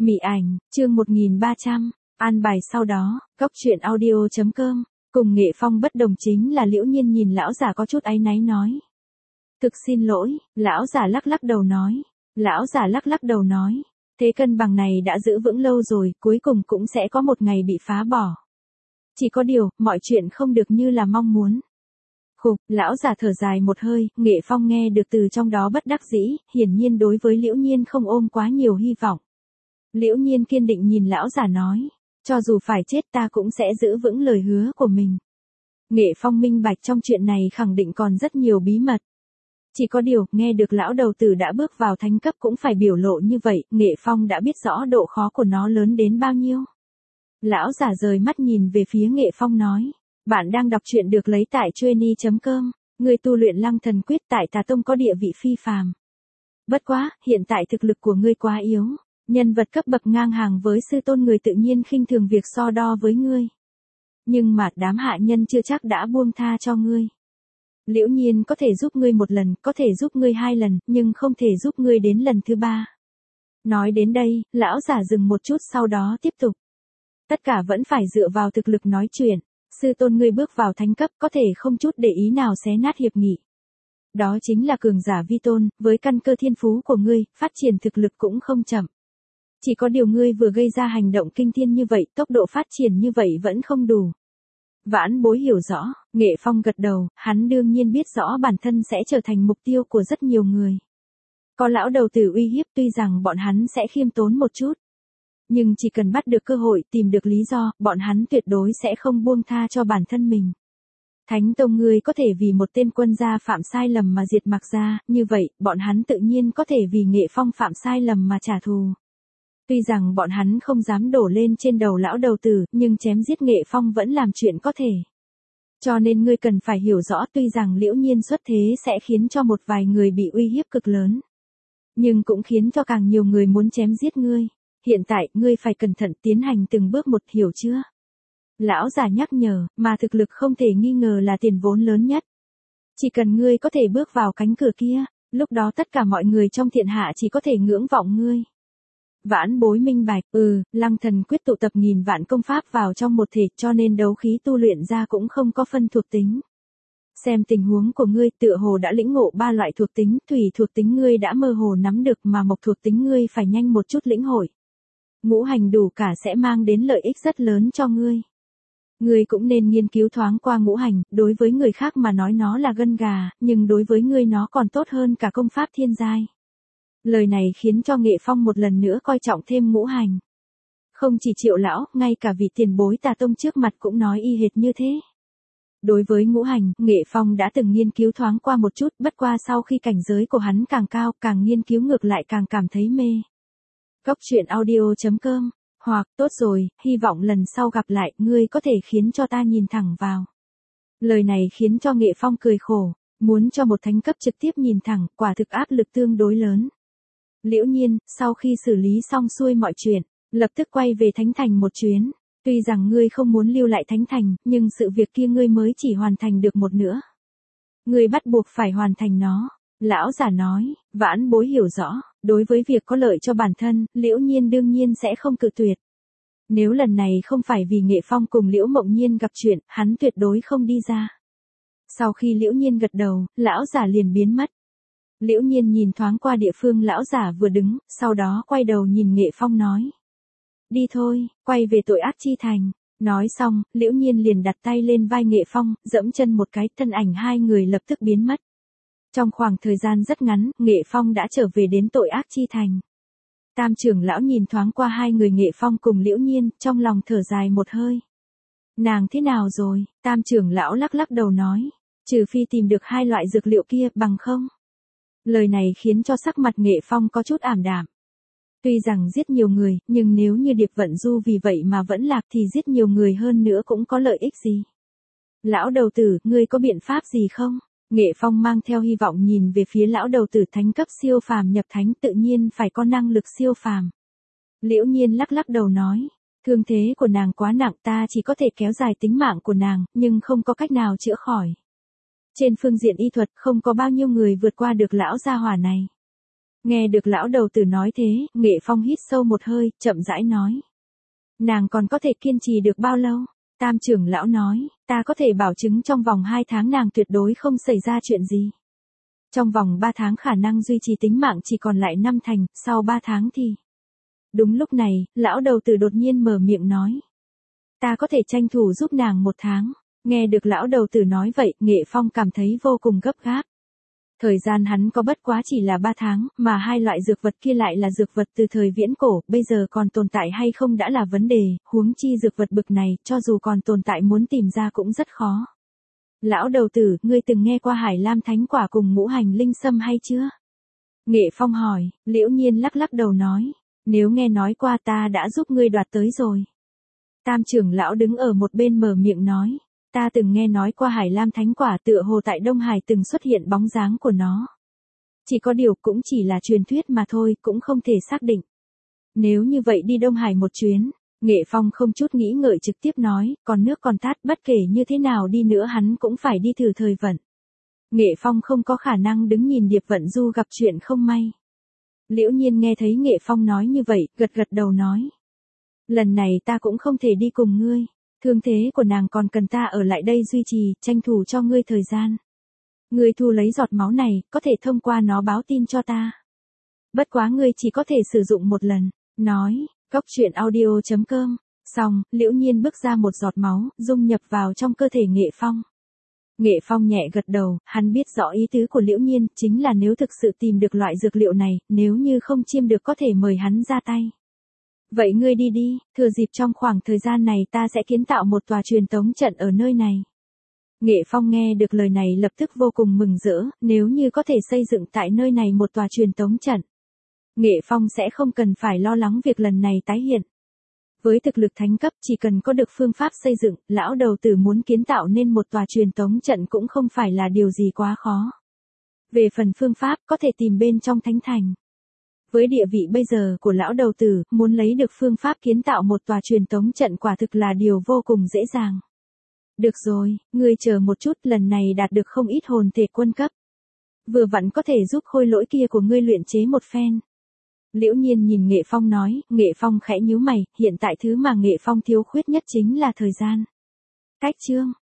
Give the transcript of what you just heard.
Mị ảnh, chương 1300, an bài sau đó, Cốc Truyện Audio.com, cùng Nghệ Phong bất đồng chính là Liễu Nhiên nhìn lão giả có chút áy náy nói. Thực xin lỗi, lão giả lắc lắc đầu nói, thế cân bằng này đã giữ vững lâu rồi, cuối cùng cũng sẽ có một ngày bị phá bỏ. Chỉ có điều, mọi chuyện không được như là mong muốn. Khục, lão giả thở dài một hơi, Nghệ Phong nghe được từ trong đó bất đắc dĩ, hiển nhiên đối với Liễu Nhiên không ôm quá nhiều hy vọng. Liễu Nhiên kiên định nhìn lão giả nói, cho dù phải chết ta cũng sẽ giữ vững lời hứa của mình. Nghệ Phong minh bạch trong chuyện này khẳng định còn rất nhiều bí mật. Chỉ có điều, nghe được lão đầu tử đã bước vào thánh cấp cũng phải biểu lộ như vậy, Nghệ Phong đã biết rõ độ khó của nó lớn đến bao nhiêu. Lão giả rời mắt nhìn về phía Nghệ Phong nói, bạn đang đọc truyện được lấy tại Chueny.com, người tu luyện Lăng Thần Quyết tại Tà Tông có địa vị phi phàm. Bất quá, hiện tại thực lực của ngươi quá yếu, nhân vật cấp bậc ngang hàng với sư tôn người tự nhiên khinh thường việc so đo với ngươi. Nhưng mà đám hạ nhân chưa chắc đã buông tha cho ngươi. Liễu Nhiên có thể giúp ngươi một lần, có thể giúp ngươi hai lần, nhưng không thể giúp ngươi đến lần thứ ba. Nói đến đây, lão giả dừng một chút sau đó tiếp tục. Tất cả vẫn phải dựa vào thực lực nói chuyện. Sư tôn ngươi bước vào thánh cấp có thể không chút để ý nào xé nát hiệp nghị. Đó chính là cường giả vi tôn, với căn cơ thiên phú của ngươi, phát triển thực lực cũng không chậm. Chỉ có điều ngươi vừa gây ra hành động kinh thiên như vậy, tốc độ phát triển như vậy vẫn không đủ. Vãn Bối hiểu rõ, Nghệ Phong gật đầu, hắn đương nhiên biết rõ bản thân sẽ trở thành mục tiêu của rất nhiều người. Có lão đầu tử uy hiếp tuy rằng bọn hắn sẽ khiêm tốn một chút. Nhưng chỉ cần bắt được cơ hội, tìm được lý do, bọn hắn tuyệt đối sẽ không buông tha cho bản thân mình. Thánh Tông ngươi có thể vì một tên quân gia phạm sai lầm mà diệt Mạc gia, như vậy, bọn hắn tự nhiên có thể vì Nghệ Phong phạm sai lầm mà trả thù. Tuy rằng bọn hắn không dám đổ lên trên đầu lão đầu tử, nhưng chém giết Nghệ Phong vẫn làm chuyện có thể. Cho nên ngươi cần phải hiểu rõ tuy rằng Liễu Nhiên xuất thế sẽ khiến cho một vài người bị uy hiếp cực lớn. Nhưng cũng khiến cho càng nhiều người muốn chém giết ngươi. Hiện tại, ngươi phải cẩn thận tiến hành từng bước một, hiểu chưa? Lão già nhắc nhở, mà thực lực không thể nghi ngờ là tiền vốn lớn nhất. Chỉ cần ngươi có thể bước vào cánh cửa kia, lúc đó tất cả mọi người trong thiên hạ chỉ có thể ngưỡng vọng ngươi. Vãn Bối minh bạch, Lăng Thần Quyết tụ tập nghìn vạn công pháp vào trong một thể cho nên đấu khí tu luyện ra cũng không có phân thuộc tính. Xem tình huống của ngươi tựa hồ đã lĩnh ngộ ba loại thuộc tính, thủy thuộc tính ngươi đã mơ hồ nắm được mà mộc thuộc tính ngươi phải nhanh một chút lĩnh hội. Ngũ hành đủ cả sẽ mang đến lợi ích rất lớn cho ngươi. Ngươi cũng nên nghiên cứu thoáng qua ngũ hành, đối với người khác mà nói nó là gân gà, nhưng đối với ngươi nó còn tốt hơn cả công pháp thiên giai. Lời này khiến cho Nghệ Phong một lần nữa coi trọng thêm ngũ hành. Không chỉ Triệu lão, ngay cả vị tiền bối Tà Tông trước mặt cũng nói y hệt như thế. Đối với ngũ hành, Nghệ Phong đã từng nghiên cứu thoáng qua một chút, bất qua sau khi cảnh giới của hắn càng cao, càng nghiên cứu ngược lại càng cảm thấy mê. Cốc Truyện Audio.com, hoặc, tốt rồi, hy vọng lần sau gặp lại, ngươi có thể khiến cho ta nhìn thẳng vào. Lời này khiến cho Nghệ Phong cười khổ, muốn cho một thánh cấp trực tiếp nhìn thẳng, quả thực áp lực tương đối lớn. Liễu Nhiên, sau khi xử lý xong xuôi mọi chuyện, lập tức quay về Thánh Thành một chuyến. Tuy rằng ngươi không muốn lưu lại Thánh Thành, nhưng sự việc kia ngươi mới chỉ hoàn thành được một nửa. Ngươi bắt buộc phải hoàn thành nó. Lão giả nói, Vãn Bối hiểu rõ, đối với việc có lợi cho bản thân, Liễu Nhiên đương nhiên sẽ không cự tuyệt. Nếu lần này không phải vì Nghệ Phong cùng Liễu Mộng Nhiên gặp chuyện, hắn tuyệt đối không đi ra. Sau khi Liễu Nhiên gật đầu, lão giả liền biến mất. Liễu Nhiên nhìn thoáng qua địa phương lão giả vừa đứng, sau đó quay đầu nhìn Nghệ Phong nói. Đi thôi, quay về Tội Ác Chi Thành. Nói xong, Liễu Nhiên liền đặt tay lên vai Nghệ Phong, dẫm chân một cái, thân ảnh hai người lập tức biến mất. Trong khoảng thời gian rất ngắn, Nghệ Phong đã trở về đến Tội Ác Chi Thành. Tam trưởng lão nhìn thoáng qua hai người Nghệ Phong cùng Liễu Nhiên, trong lòng thở dài một hơi. Nàng thế nào rồi? Tam trưởng lão lắc lắc đầu nói. Trừ phi tìm được hai loại dược liệu kia, bằng không. Lời này khiến cho sắc mặt Nghệ Phong có chút ảm đạm. Tuy rằng giết nhiều người, nhưng nếu như Điệp Vận Du vì vậy mà vẫn lạc thì giết nhiều người hơn nữa cũng có lợi ích gì? Lão đầu tử, ngươi có biện pháp gì không? Nghệ Phong mang theo hy vọng nhìn về phía lão đầu tử, thánh cấp siêu phàm nhập thánh tự nhiên phải có năng lực siêu phàm. Liễu Nhiên lắc lắc đầu nói, thương thế của nàng quá nặng, ta chỉ có thể kéo dài tính mạng của nàng, nhưng không có cách nào chữa khỏi. Trên phương diện y thuật không có bao nhiêu người vượt qua được lão gia hỏa này. Nghe được lão đầu tử nói thế, Nghệ Phong hít sâu một hơi, chậm rãi nói. Nàng còn có thể kiên trì được bao lâu? Tam trưởng lão nói, ta có thể bảo chứng trong vòng 2 tháng nàng tuyệt đối không xảy ra chuyện gì. Trong vòng 3 tháng khả năng duy trì tính mạng chỉ còn lại 5 thành, sau 3 tháng thì... Đúng lúc này, lão đầu tử đột nhiên mở miệng nói. Ta có thể tranh thủ giúp nàng 1 tháng. Nghe được lão đầu tử nói vậy, Nghệ Phong cảm thấy vô cùng gấp gáp. Thời gian hắn có bất quá chỉ là 3 tháng, mà hai loại dược vật kia lại là dược vật từ thời viễn cổ, bây giờ còn tồn tại hay không đã là vấn đề, huống chi dược vật bực này, cho dù còn tồn tại muốn tìm ra cũng rất khó. Lão đầu tử, ngươi từng nghe qua Hải Lam Thánh Quả cùng ngũ hành linh sâm hay chưa? Nghệ Phong hỏi, Liễu Nhiên lắc lắc đầu nói, nếu nghe nói qua ta đã giúp ngươi đoạt tới rồi. Tam trưởng lão đứng ở một bên mở miệng nói. Ta từng nghe nói qua Hải Lam Thánh Quả, tựa hồ tại Đông Hải từng xuất hiện bóng dáng của nó. Chỉ có điều cũng chỉ là truyền thuyết mà thôi, cũng không thể xác định. Nếu như vậy đi Đông Hải một chuyến, Nghệ Phong không chút nghĩ ngợi trực tiếp nói, còn nước còn tát, bất kể như thế nào đi nữa hắn cũng phải đi thử thời vận. Nghệ Phong không có khả năng đứng nhìn Điệp Vận Du gặp chuyện không may. Liễu Nhiên nghe thấy Nghệ Phong nói như vậy, gật gật đầu nói. Lần này ta cũng không thể đi cùng ngươi. Thương thế của nàng còn cần ta ở lại đây duy trì, tranh thủ cho ngươi thời gian. Ngươi thu lấy giọt máu này, có thể thông qua nó báo tin cho ta. Bất quá ngươi chỉ có thể sử dụng một lần. Nói, Cốc.truyện audio.com. Xong, Liễu Nhiên bước ra một giọt máu, dung nhập vào trong cơ thể Nghệ Phong. Nghệ Phong nhẹ gật đầu, hắn biết rõ ý tứ của Liễu Nhiên, chính là nếu thực sự tìm được loại dược liệu này, nếu như không chiêm được có thể mời hắn ra tay. Vậy ngươi đi đi, thừa dịp trong khoảng thời gian này ta sẽ kiến tạo một tòa truyền tống trận ở nơi này. Nghệ Phong nghe được lời này lập tức vô cùng mừng rỡ, nếu như có thể xây dựng tại nơi này một tòa truyền tống trận. Nghệ Phong sẽ không cần phải lo lắng việc lần này tái hiện. Với thực lực thánh cấp chỉ cần có được phương pháp xây dựng, lão đầu tử muốn kiến tạo nên một tòa truyền tống trận cũng không phải là điều gì quá khó. Về phần phương pháp có thể tìm bên trong thánh thành. Với địa vị bây giờ của lão đầu tử, muốn lấy được phương pháp kiến tạo một tòa truyền tống trận quả thực là điều vô cùng dễ dàng. Được rồi, ngươi chờ một chút, lần này đạt được không ít hồn thể quân cấp. Vừa vặn có thể giúp khôi lỗi kia của ngươi luyện chế một phen. Liễu Nhiên nhìn Nghệ Phong nói, Nghệ Phong khẽ nhíu mày, hiện tại thứ mà Nghệ Phong thiếu khuyết nhất chính là thời gian. Cách chương.